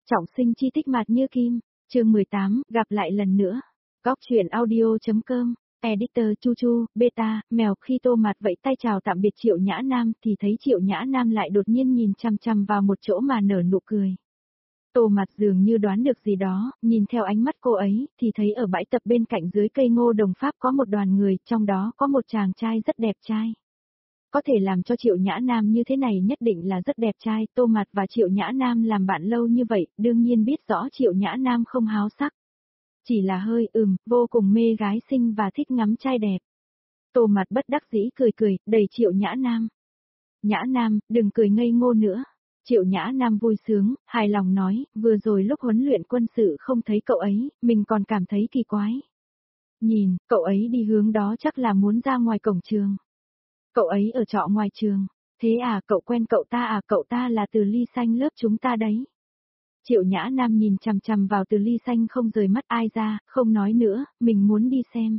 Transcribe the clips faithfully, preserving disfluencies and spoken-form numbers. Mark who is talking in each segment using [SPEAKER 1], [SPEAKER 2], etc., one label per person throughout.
[SPEAKER 1] Trọng sinh chi tích mạt như kim, chương mười tám, gặp lại lần nữa. Góc truyện audio.com, editor Chu Chu, beta, mèo. Khi Tô Mạt vẫy tay chào tạm biệt Triệu Nhã Nam thì thấy Triệu Nhã Nam lại đột nhiên nhìn chằm chằm vào một chỗ mà nở nụ cười. Tô Mạt dường như đoán được gì đó, nhìn theo ánh mắt cô ấy, thì thấy ở bãi tập bên cạnh dưới cây ngô đồng Pháp có một đoàn người, trong đó có một chàng trai rất đẹp trai. Có thể làm cho Triệu Nhã Nam như thế này nhất định là rất đẹp trai, Tô Mạt và Triệu Nhã Nam làm bạn lâu như vậy, đương nhiên biết rõ Triệu Nhã Nam không háo sắc. Chỉ là hơi ừm, vô cùng mê gái xinh và thích ngắm trai đẹp. Tô Mạt bất đắc dĩ cười cười, đẩy Triệu Nhã Nam. Nhã Nam, đừng cười ngây ngô nữa. Triệu Nhã Nam vui sướng, hài lòng nói, vừa rồi lúc huấn luyện quân sự không thấy cậu ấy, mình còn cảm thấy kỳ quái. Nhìn, cậu ấy đi hướng đó chắc là muốn ra ngoài cổng trường. Cậu ấy ở trọ ngoài trường. Thế à, cậu quen cậu ta à, cậu ta là Từ Ly Xanh lớp chúng ta đấy. Triệu Nhã Nam nhìn chằm chằm vào Từ Ly Xanh không rời mắt ai ra, không nói nữa, mình muốn đi xem.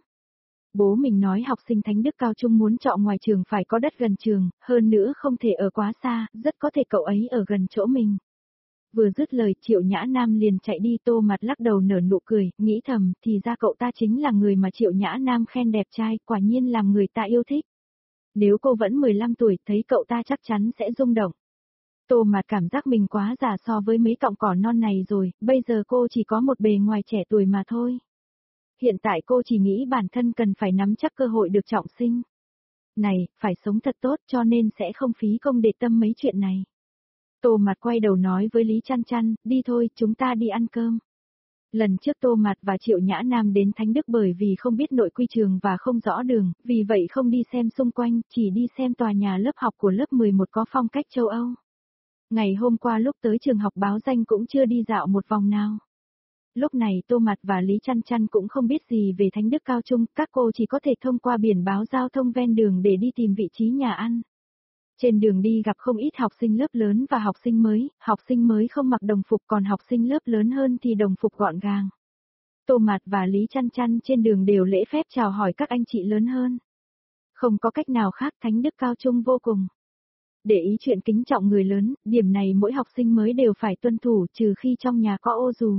[SPEAKER 1] Bố mình nói học sinh Thánh Đức Cao Trung muốn chọn ngoài trường phải có đất gần trường, hơn nữa không thể ở quá xa, rất có thể cậu ấy ở gần chỗ mình. Vừa dứt lời Triệu Nhã Nam liền chạy đi. Tô Mạt lắc đầu nở nụ cười, nghĩ thầm, thì ra cậu ta chính là người mà Triệu Nhã Nam khen đẹp trai, quả nhiên làm người ta yêu thích. Nếu cô vẫn mười lăm tuổi, thấy cậu ta chắc chắn sẽ rung động. Tô Mạt cảm giác mình quá già so với mấy cọng cỏ non này rồi, bây giờ cô chỉ có một bề ngoài trẻ tuổi mà thôi. Hiện tại cô chỉ nghĩ bản thân cần phải nắm chắc cơ hội được trọng sinh. Này, phải sống thật tốt cho nên sẽ không phí công để tâm mấy chuyện này. Tô Mạt quay đầu nói với Lý Chăn Chăn, đi thôi, chúng ta đi ăn cơm. Lần trước Tô Mạt và Triệu Nhã Nam đến Thánh Đức bởi vì không biết nội quy trường và không rõ đường, vì vậy không đi xem xung quanh, chỉ đi xem tòa nhà lớp học của lớp mười một có phong cách châu Âu. Ngày hôm qua lúc tới trường học báo danh cũng chưa đi dạo một vòng nào. Lúc này Tô Mạt và Lý Chăn Chăn cũng không biết gì về Thánh Đức Cao Trung, các cô chỉ có thể thông qua biển báo giao thông ven đường để đi tìm vị trí nhà ăn. Trên đường đi gặp không ít học sinh lớp lớn và học sinh mới, học sinh mới không mặc đồng phục còn học sinh lớp lớn hơn thì đồng phục gọn gàng. Tô Mạt và Lý Chăn Chăn trên đường đều lễ phép chào hỏi các anh chị lớn hơn. Không có cách nào khác, Thánh Đức Cao Trung vô cùng để ý chuyện kính trọng người lớn, điểm này mỗi học sinh mới đều phải tuân thủ trừ khi trong nhà có ô dù.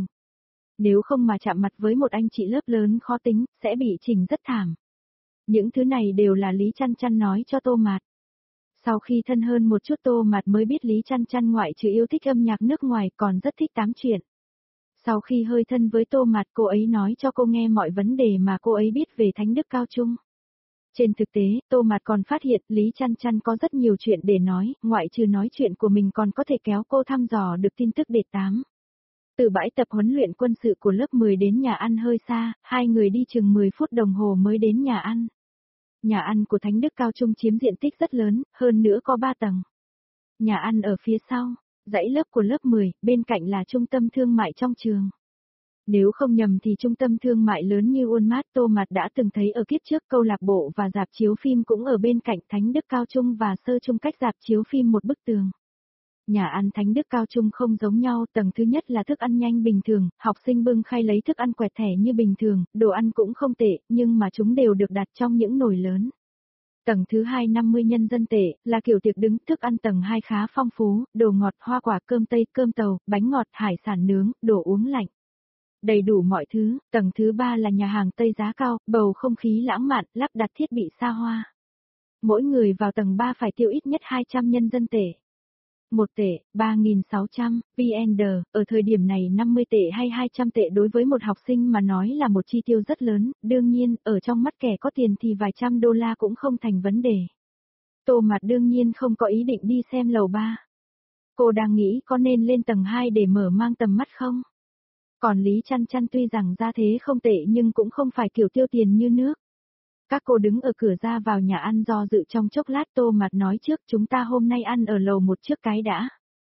[SPEAKER 1] Nếu không mà chạm mặt với một anh chị lớp lớn khó tính, sẽ bị chỉnh rất thảm. Những thứ này đều là Lý Chăn Chăn nói cho Tô Mạt. Sau khi thân hơn một chút Tô Mạt mới biết Lý Chăn Chăn ngoại trừ yêu thích âm nhạc nước ngoài còn rất thích tám chuyện. Sau khi hơi thân với Tô Mạt cô ấy nói cho cô nghe mọi vấn đề mà cô ấy biết về Thánh Đức Cao Trung. Trên thực tế, Tô Mạt còn phát hiện Lý Chăn Chăn có rất nhiều chuyện để nói, ngoại trừ nói chuyện của mình còn có thể kéo cô thăm dò được tin tức đệt tám. Từ bãi tập huấn luyện quân sự của lớp mười đến nhà ăn hơi xa, hai người đi chừng mười phút đồng hồ mới đến nhà ăn. Nhà ăn của Thánh Đức Cao Trung chiếm diện tích rất lớn, hơn nữa có ba tầng. Nhà ăn ở phía sau, dãy lớp của lớp mười, bên cạnh là trung tâm thương mại trong trường. Nếu không nhầm thì trung tâm thương mại lớn như Walmart Tô Mạt đã từng thấy ở kiếp trước, câu lạc bộ và rạp chiếu phim cũng ở bên cạnh. Thánh Đức Cao Trung và Sơ Trung cách rạp chiếu phim một bức tường. Nhà ăn Thánh Đức Cao Trung không giống nhau, tầng thứ nhất là thức ăn nhanh bình thường, học sinh bưng khay lấy thức ăn quẹt thẻ như bình thường, đồ ăn cũng không tệ, nhưng mà chúng đều được đặt trong những nồi lớn. Tầng thứ hai năm mươi nhân dân tệ, là kiểu tiệc đứng, thức ăn tầng hai khá phong phú, đồ ngọt, hoa quả, cơm tây, cơm tàu, bánh ngọt, hải sản nướng, đồ uống lạnh. Đầy đủ mọi thứ. Tầng thứ ba là nhà hàng Tây giá cao, bầu không khí lãng mạn, lắp đặt thiết bị xa hoa. Mỗi người vào tầng ba phải tiêu ít nhất hai trăm nhân dân tệ. Một tệ, ba nghìn sáu trăm, vê en đê, ở thời điểm này năm mươi tệ hay hai trăm tệ đối với một học sinh mà nói là một chi tiêu rất lớn, đương nhiên, ở trong mắt kẻ có tiền thì vài trăm đô la cũng không thành vấn đề. Tô Mạt đương nhiên không có ý định đi xem lầu ba. Cô đang nghĩ có nên lên tầng hai để mở mang tầm mắt không? Còn Lý Chăn Chăn tuy rằng ra thế không tệ nhưng cũng không phải kiểu tiêu tiền như nước. Các cô đứng ở cửa ra vào nhà ăn do dự trong chốc lát. Tô Mạt nói trước, chúng ta hôm nay ăn ở lầu một trước cái đã.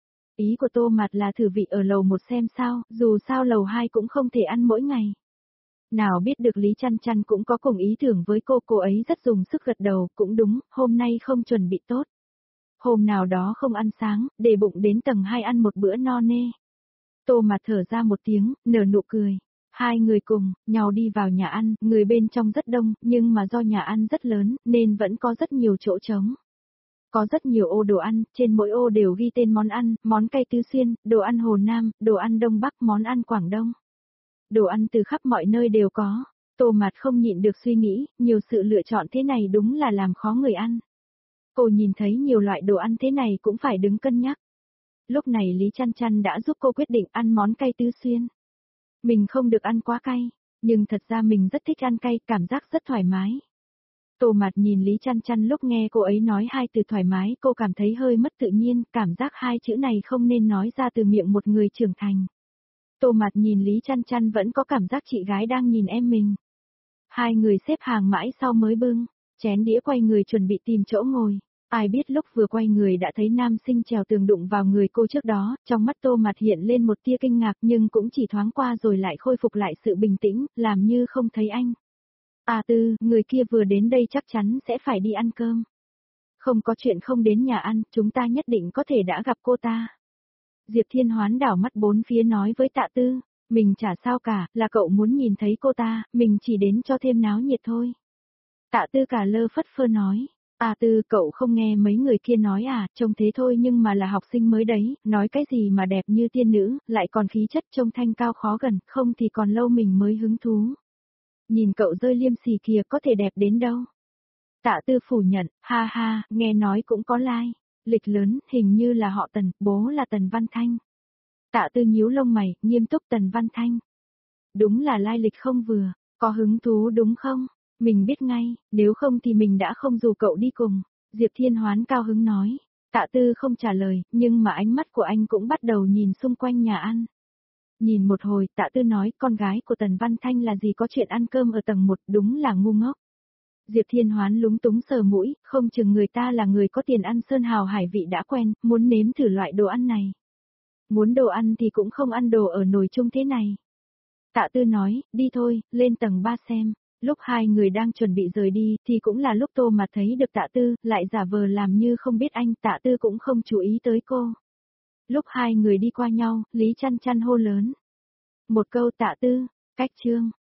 [SPEAKER 1] Ý của Tô Mạt là thử vị ở lầu một xem sao, dù sao lầu hai cũng không thể ăn mỗi ngày. Nào biết được Lý Chăn Chăn cũng có cùng ý tưởng với cô, cô ấy rất dùng sức gật đầu, cũng đúng, hôm nay không chuẩn bị tốt. Hôm nào đó không ăn sáng, để bụng đến tầng hai ăn một bữa no nê. Tô Mạt thở ra một tiếng, nở nụ cười. Hai người cùng nhau đi vào nhà ăn, người bên trong rất đông, nhưng mà do nhà ăn rất lớn, nên vẫn có rất nhiều chỗ trống. Có rất nhiều ô đồ ăn, trên mỗi ô đều ghi tên món ăn, món cay Tứ Xuyên, đồ ăn Hồ Nam, đồ ăn Đông Bắc, món ăn Quảng Đông. Đồ ăn từ khắp mọi nơi đều có. Tô Mạt không nhịn được suy nghĩ, nhiều sự lựa chọn thế này đúng là làm khó người ăn. Cô nhìn thấy nhiều loại đồ ăn thế này cũng phải đứng cân nhắc. Lúc này Lý Chăn Chăn đã giúp cô quyết định ăn món cay Tứ Xuyên. Mình không được ăn quá cay, nhưng thật ra mình rất thích ăn cay, cảm giác rất thoải mái. Tô Mạt nhìn Lý Chăn Chăn lúc nghe cô ấy nói hai từ thoải mái, cô cảm thấy hơi mất tự nhiên, cảm giác hai chữ này không nên nói ra từ miệng một người trưởng thành. Tô Mạt nhìn Lý Chăn Chăn vẫn có cảm giác chị gái đang nhìn em mình. Hai người xếp hàng mãi sau mới bưng, chén đĩa quay người chuẩn bị tìm chỗ ngồi. Ai biết lúc vừa quay người đã thấy nam sinh trèo tường đụng vào người cô trước đó, trong mắt Tô Mạt hiện lên một tia kinh ngạc nhưng cũng chỉ thoáng qua rồi lại khôi phục lại sự bình tĩnh, làm như không thấy anh. À Tư, người kia vừa đến đây chắc chắn sẽ phải đi ăn cơm. Không có chuyện không đến nhà ăn, chúng ta nhất định có thể đã gặp cô ta. Diệp Thiên Hoán đảo mắt bốn phía nói với Tạ Tư, mình chả sao cả, là cậu muốn nhìn thấy cô ta, mình chỉ đến cho thêm náo nhiệt thôi. Tạ Tư cả lơ phất phơ nói, à Tư cậu không nghe mấy người kia nói à, trông thế thôi nhưng mà là học sinh mới đấy, nói cái gì mà đẹp như tiên nữ, lại còn khí chất trông thanh cao khó gần, không thì còn lâu mình mới hứng thú. Nhìn cậu rơi liêm sỉ kìa có thể đẹp đến đâu. Tạ Tư phủ nhận, ha ha, nghe nói cũng có lai. Like. Lịch lớn, hình như là họ Tần, bố là Tần Văn Thanh. Tạ Tư nhíu lông mày, nghiêm túc Tần Văn Thanh. Đúng là lai lịch không vừa, có hứng thú đúng không? Mình biết ngay, nếu không thì mình đã không dù cậu đi cùng. Diệp Thiên Hoán cao hứng nói. Tạ Tư không trả lời, nhưng mà ánh mắt của anh cũng bắt đầu nhìn xung quanh nhà ăn. Nhìn một hồi, Tạ Tư nói, con gái của Tần Văn Thanh là gì có chuyện ăn cơm ở tầng một, đúng là ngu ngốc. Diệp Thiên Hoán lúng túng sờ mũi, không chừng người ta là người có tiền ăn sơn hào hải vị đã quen, muốn nếm thử loại đồ ăn này. Muốn đồ ăn thì cũng không ăn đồ ở nồi chung thế này. Tạ Tư nói, đi thôi, lên tầng ba xem. Lúc hai người đang chuẩn bị rời đi, thì cũng là lúc Tô Mạt thấy được Tạ Tư, lại giả vờ làm như không biết anh, Tạ Tư cũng không chú ý tới cô. Lúc hai người đi qua nhau, Lý Chăn Chăn hô lớn. Một câu Tạ Tư, cách chương.